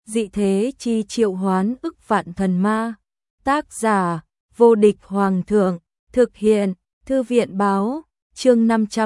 dị thế chi triệu hoán ức vạn thần ma. Tác giả, vô địch hoàng thượng, thực hiện, thư viện báo, chương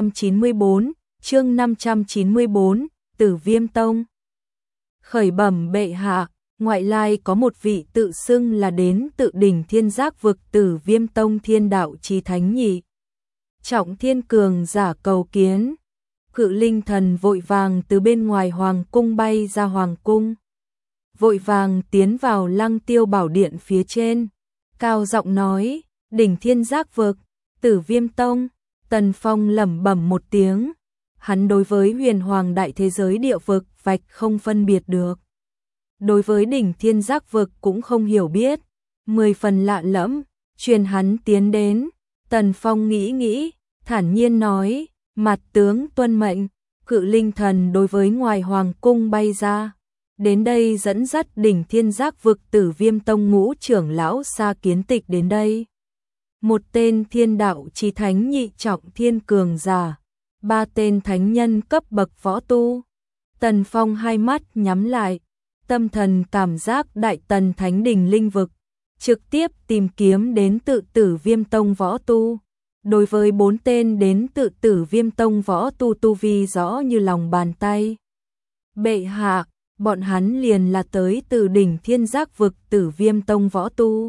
594, Tử Viêm Tông. Khởi bẩm bệ hạ, ngoại lai có một vị tự xưng là đến tự đỉnh thiên giác vực Tử Viêm Tông thiên đạo chí thánh nhị trọng thiên cường giả cầu kiến. Cự linh thần vội vàng từ bên ngoài hoàng cung bay ra hoàng cung, vội vàng tiến vào Lăng Tiêu bảo điện phía trên, cao giọng nói: đỉnh thiên giác vực, Tử Viêm Tông. Tần Phong lẩm bẩm một tiếng, hắn đối với huyền hoàng đại thế giới địa vực vạch không phân biệt được, đối với đỉnh thiên giác vực cũng không hiểu biết, 10 phần lạ lẫm. Truyền hắn tiến đến. Tần Phong nghĩ nghĩ, thản nhiên nói: mặt tướng tuân mệnh. Cự linh thần đối với ngoài hoàng cung bay ra, đến đây dẫn dắt đỉnh thiên giác vực Tử Viêm Tông ngũ trưởng lão Sa Kiến Tịch đến đây. Một tên thiên đạo chí thánh nhị trọng thiên cường giả, 3 tên thánh nhân cấp bậc võ tu. Tần Phong hai mắt nhắm lại, tâm thần cảm giác đại tần thánh đình linh vực, trực tiếp tìm kiếm đến tự Tử Viêm Tông võ tu. Đối với 4 tên đến tự Tử Viêm Tông võ tu tu vi rõ như lòng bàn tay. Bệ hạ, bọn hắn liền là tới từ đỉnh thiên giác vực Tử Viêm Tông võ tu.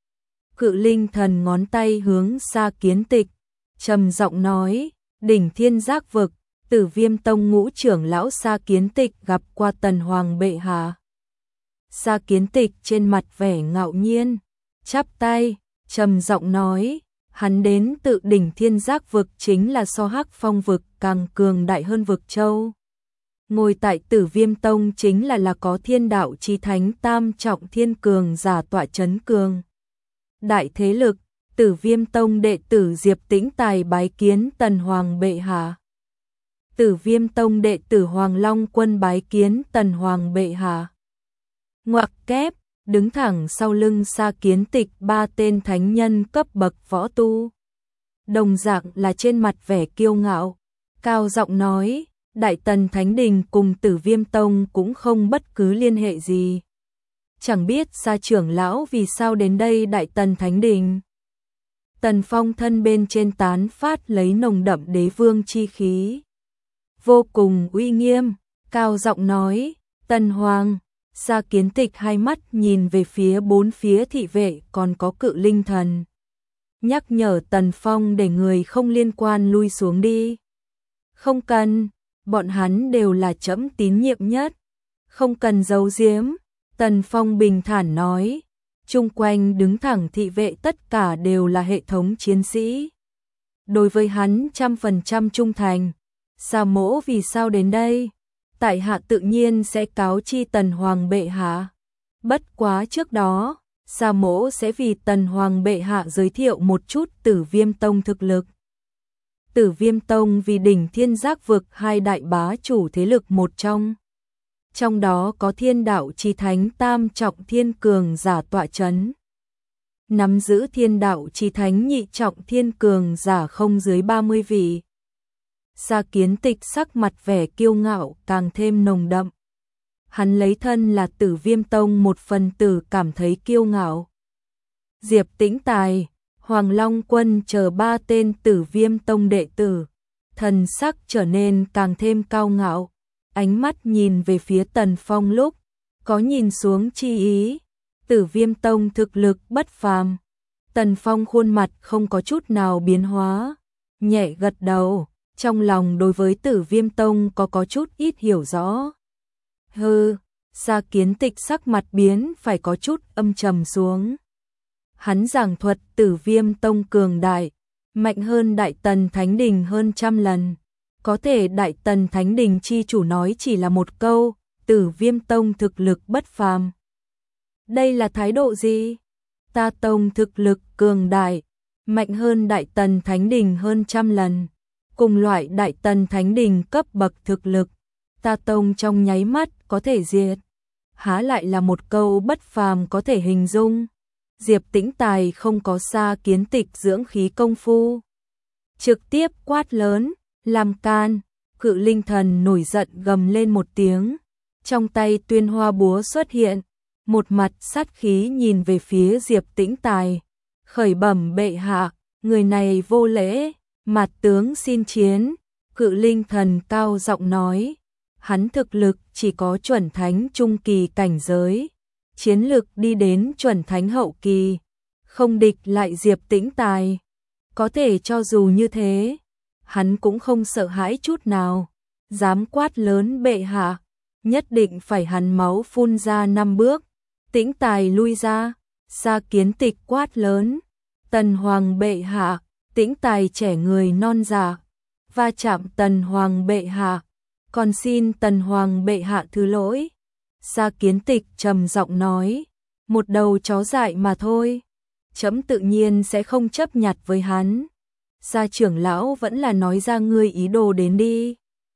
Cự linh thần ngón tay hướng Sa Kiến Tịch, trầm giọng nói: đỉnh thiên giác vực, Tử Viêm Tông ngũ trưởng lão Sa Kiến Tịch gặp qua Tần Hoàng bệ hạ. Sa Kiến Tịch trên mặt vẻ ngạo nhiên, chắp tay, trầm giọng nói: hắn đến tự đỉnh thiên giác vực chính là so Hắc Phong vực càng cường đại hơn vực châu. Ngồi tại Tử Viêm Tông chính là có thiên đạo chí thánh tam trọng thiên cường giả tọa chấn cường đại thế lực. Tử Viêm Tông đệ tử Diệp Tĩnh Tài bái kiến Tần Hoàng bệ hạ. Tử Viêm Tông đệ tử Hoàng Long Quân bái kiến Tần Hoàng bệ hạ. Ngoặc kép, đứng thẳng sau lưng Sa Kiến Tịch 3 tên thánh nhân cấp bậc võ tu, đồng dạng là trên mặt vẻ kiêu ngạo, cao giọng nói: đại tần thánh đình cùng Tử Viêm Tông cũng không bất cứ liên hệ gì. Chẳng biết Sa trưởng lão vì sao đến đây đại tần thánh đình. Tần Phong thân bên trên tán phát lấy nồng đậm đế vương chi khí, vô cùng uy nghiêm, cao giọng nói: Tần Hoàng. Sa Kiến Tịch hai mắt nhìn về phía 4 phía thị vệ còn có cự linh thần, nhắc nhở Tần Phong để người không liên quan lui xuống đi. Không cần, bọn hắn đều là trẫm tín nhiệm nhất, không cần giấu giếm. Tần Phong bình thản nói. Chung quanh đứng thẳng thị vệ tất cả đều là hệ thống chiến sĩ, đối với hắn 100% trung thành. Sa mỗ vì sao đến đây? Tại hạ tự nhiên sẽ cáo chi Tần Hoàng bệ hạ. Bất quá trước đó, Sa mỗ sẽ vì Tần Hoàng bệ hạ giới thiệu một chút Tử Viêm Tông thực lực. Tử Viêm Tông vì đỉnh thiên giác vực 2 đại bá chủ thế lực một trong đó có thiên đạo chí thánh tam trọng thiên cường giả tọa chấn, nắm giữ thiên đạo chí thánh nhị trọng thiên cường giả không dưới 30 vị. Sa Kiến Tịch sắc mặt vẻ kiêu ngạo càng thêm nồng đậm. Hắn lấy thân là Tử Viêm Tông một phần tử cảm thấy kiêu ngạo. Diệp Tĩnh Tài, Hoàng Long Quân chờ 3 tên Tử Viêm Tông đệ tử, thần sắc trở nên càng thêm cao ngạo, ánh mắt nhìn về phía Tần Phong lúc có nhìn xuống chi ý. Tử Viêm Tông thực lực bất phàm. Tần Phong khuôn mặt không có chút nào biến hóa, nhẹ gật đầu, trong lòng đối với Tử Viêm Tông có chút ít hiểu rõ. Hừ. Sa Kiến Tịch sắc mặt biến phải có chút âm trầm xuống. Hắn giảng thuật Tử Viêm Tông cường đại, mạnh hơn Đại Tần Thánh Đình hơn 100 lần. Có thể Đại Tần Thánh Đình chi chủ nói chỉ là một câu, Tử Viêm Tông thực lực bất phàm. Đây là thái độ gì? Ta tông thực lực cường đại, mạnh hơn Đại Tần Thánh Đình hơn 100 lần. Cùng loại Đại Tần Thánh Đình cấp bậc thực lực, ta tông trong nháy mắt có thể diệt. Há lại là một câu bất phàm có thể hình dung. Diệp Tĩnh Tài không có Sa Kiến Tịch dưỡng khí công phu, trực tiếp quát lớn, làm can. Cự linh thần nổi giận gầm lên một tiếng, trong tay Tuyên Hoa búa xuất hiện, một mặt sát khí nhìn về phía Diệp Tĩnh Tài, khởi bẩm bệ hạ, người này vô lễ, Mạt tướng xin chiến. Cự Linh Thần cao giọng nói, hắn thực lực chỉ có chuẩn thánh trung kỳ cảnh giới, chiến lực đi đến chuẩn thánh hậu kỳ, không địch lại Diệp Tĩnh Tài. Có thể cho dù như thế, hắn cũng không sợ hãi chút nào, dám quát lớn bệ hạ, nhất định phải hắn máu phun ra 5 bước. Tĩnh Tài lui ra, Sa Kiến Tịch quát lớn, Tần Hoàng bệ hạ. Tĩnh Tài trẻ người non dạ, va chạm Tần Hoàng bệ hạ, còn xin Tần Hoàng bệ hạ thứ lỗi. Sa Kiến Tịch trầm giọng nói, một đầu chó dại mà thôi, chấm tự nhiên sẽ không chấp nhặt với hắn. Sa trưởng lão vẫn là nói ra ngươi ý đồ đến đi.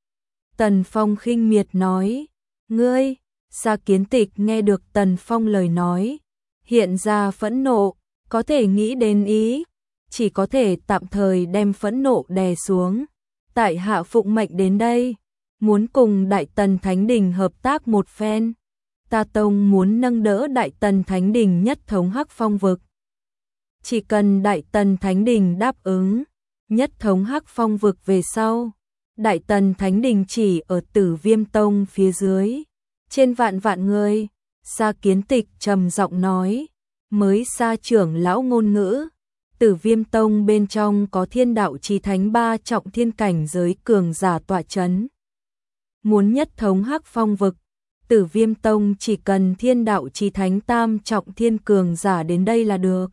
Tần Phong khinh miệt nói, ngươi. Sa Kiến Tịch nghe được Tần Phong lời nói, hiện ra phẫn nộ, có thể nghĩ đến ý, chỉ có thể tạm thời đem phẫn nộ đè xuống. Tại hạ phụng mệnh đến đây, muốn cùng Đại Tần Thánh Đình hợp tác một phen. Ta tông muốn nâng đỡ Đại Tần Thánh Đình nhất thống Hắc Phong vực. Chỉ cần Đại Tần Thánh Đình đáp ứng, nhất thống Hắc Phong vực về sau, Đại Tần Thánh Đình chỉ ở Tử Viêm Tông phía dưới, trên vạn vạn người. Sa Kiến Tịch trầm giọng nói, mới Sa trưởng lão ngôn ngữ, Tử Viêm Tông bên trong có Thiên Đạo Chí Thánh 3 trọng thiên cảnh giới cường giả tọa chấn. Muốn nhất thống Hắc Phong vực, Tử Viêm Tông chỉ cần Thiên Đạo Chí Thánh tam trọng thiên cường giả đến đây là được.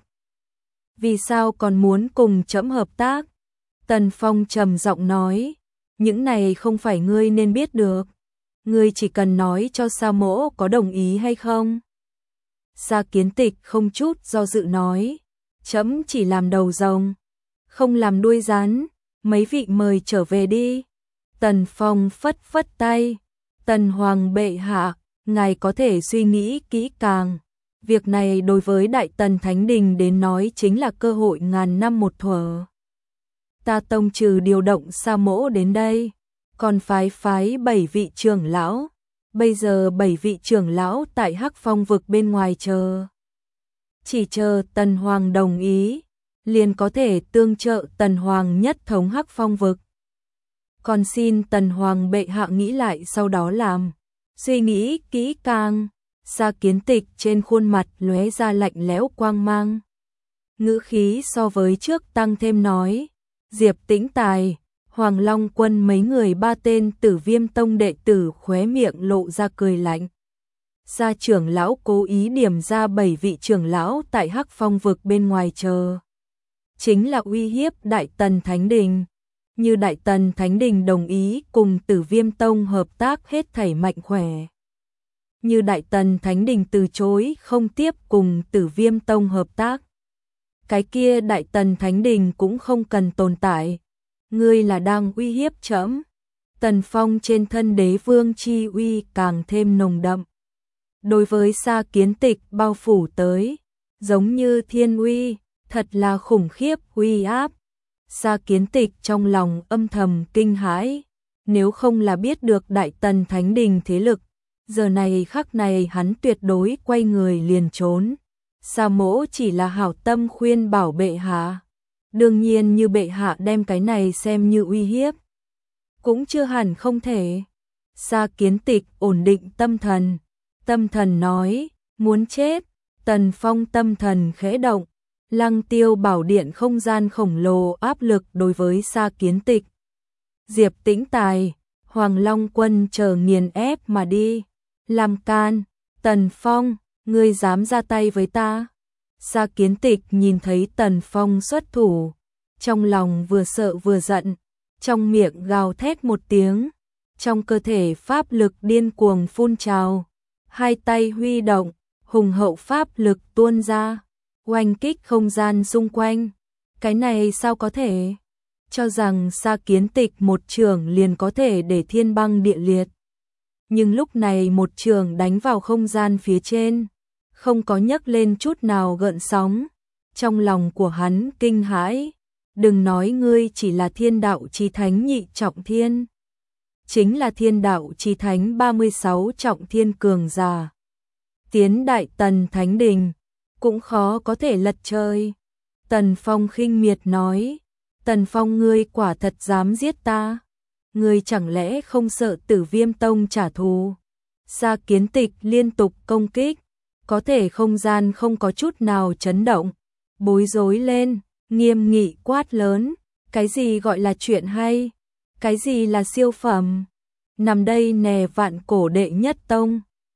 Vì sao còn muốn cùng trẫm hợp tác? Tần Phong trầm giọng nói, những này không phải ngươi nên biết được. Ngươi chỉ cần nói cho Sa mỗ có đồng ý hay không. Sa Kiến Tịch không chút do dự nói, trẫm chỉ làm đầu rồng, không làm đuôi rắn, mấy vị mời trở về đi. Tần Phong phất phất tay, Tần Hoàng bệ hạ, ngài có thể suy nghĩ kỹ càng. Việc này đối với Đại Tần Thánh Đình đến nói chính là cơ hội ngàn năm một thuở. Ta tông trừ điều động Sa mỗ đến đây, còn phái 7 vị trưởng lão. Bây giờ 7 vị trưởng lão tại Hắc Phong vực bên ngoài chờ. Chỉ chờ Tần Hoàng đồng ý, liền có thể tương trợ Tần Hoàng nhất thống Hắc Phong vực. Còn xin Tần Hoàng bệ hạ nghĩ lại sau đó làm. Suy nghĩ kỹ càng. Sa Kiến Tịch trên khuôn mặt lóe ra lạnh lẽo quang mang. Ngữ khí so với trước tăng thêm nói, Diệp Tĩnh Tài, Hoàng Long Quân mấy người 3 tên Tử Viêm Tông đệ tử khóe miệng lộ ra cười lạnh. Sa trưởng lão cố ý điểm ra 7 vị trưởng lão tại Hắc Phong vực bên ngoài chờ. Chính là uy hiếp Đại Tần Thánh Đình. Như Đại Tần Thánh Đình đồng ý cùng Tử Viêm Tông hợp tác hết thảy mạnh khỏe. Như Đại Tần Thánh Đình từ chối không tiếp cùng Tử Viêm Tông hợp tác. Cái kia Đại Tần Thánh Đình cũng không cần tồn tại. Ngươi là đang uy hiếp trẫm. Tần Phong trên thân đế vương chi uy càng thêm nồng đậm. Đối với Sa Kiến Tịch bao phủ tới, giống như thiên uy, thật là khủng khiếp uy áp. Sa Kiến Tịch trong lòng âm thầm kinh hãi, nếu không là biết được Đại Tần Thánh Đình thế lực, giờ này khắc này hắn tuyệt đối quay người liền trốn. Sa mỗ chỉ là hảo tâm khuyên bảo bệ hạ. Đương nhiên như bệ hạ đem cái này xem như uy hiếp, cũng chưa hẳn không thể. Sa Kiến Tịch ổn định tâm thần. Tâm thần nói, muốn chết. Tần Phong tâm thần khẽ động. Lăng Tiêu bảo điện không gian khổng lồ áp lực đối với Sa Kiến Tịch. Diệp Tĩnh Tài, Hoàng Long Quân chờ nghiền ép mà đi. Làm can. Tần Phong, ngươi dám ra tay với ta? Sa Kiến Tịch nhìn thấy Tần Phong xuất thủ, trong lòng vừa sợ vừa giận, trong miệng gào thét một tiếng, trong cơ thể pháp lực điên cuồng phun trào, hai tay huy động, hùng hậu pháp lực tuôn ra, oanh kích không gian xung quanh. Cái này sao có thể? Cho rằng Sa Kiến Tịch một trường liền có thể để thiên băng địa liệt. Nhưng lúc này một trường đánh vào không gian phía trên, không có nhấc lên chút nào gợn sóng. Trong lòng của hắn kinh hãi, đừng nói ngươi chỉ là Thiên Đạo Chí Thánh nhị trọng thiên. chính là Thiên Đạo Chí Thánh 36 trọng thiên cường giả. Tiến Đại Tần Thánh Đình, cũng khó có thể lật trời. Tần Phong khinh miệt nói, Tần Phong ngươi quả thật dám giết ta? Ngươi chẳng lẽ không sợ Tử Viêm Tông trả thù? Sa Kiến Tịch liên tục công kích, có thể không gian không có chút nào chấn động, bối rối lên, nghiêm nghị quát lớn, cái gì gọi là chuyện hay? Cái gì là siêu phẩm? Nằm đây nè vạn cổ đệ nhất tông.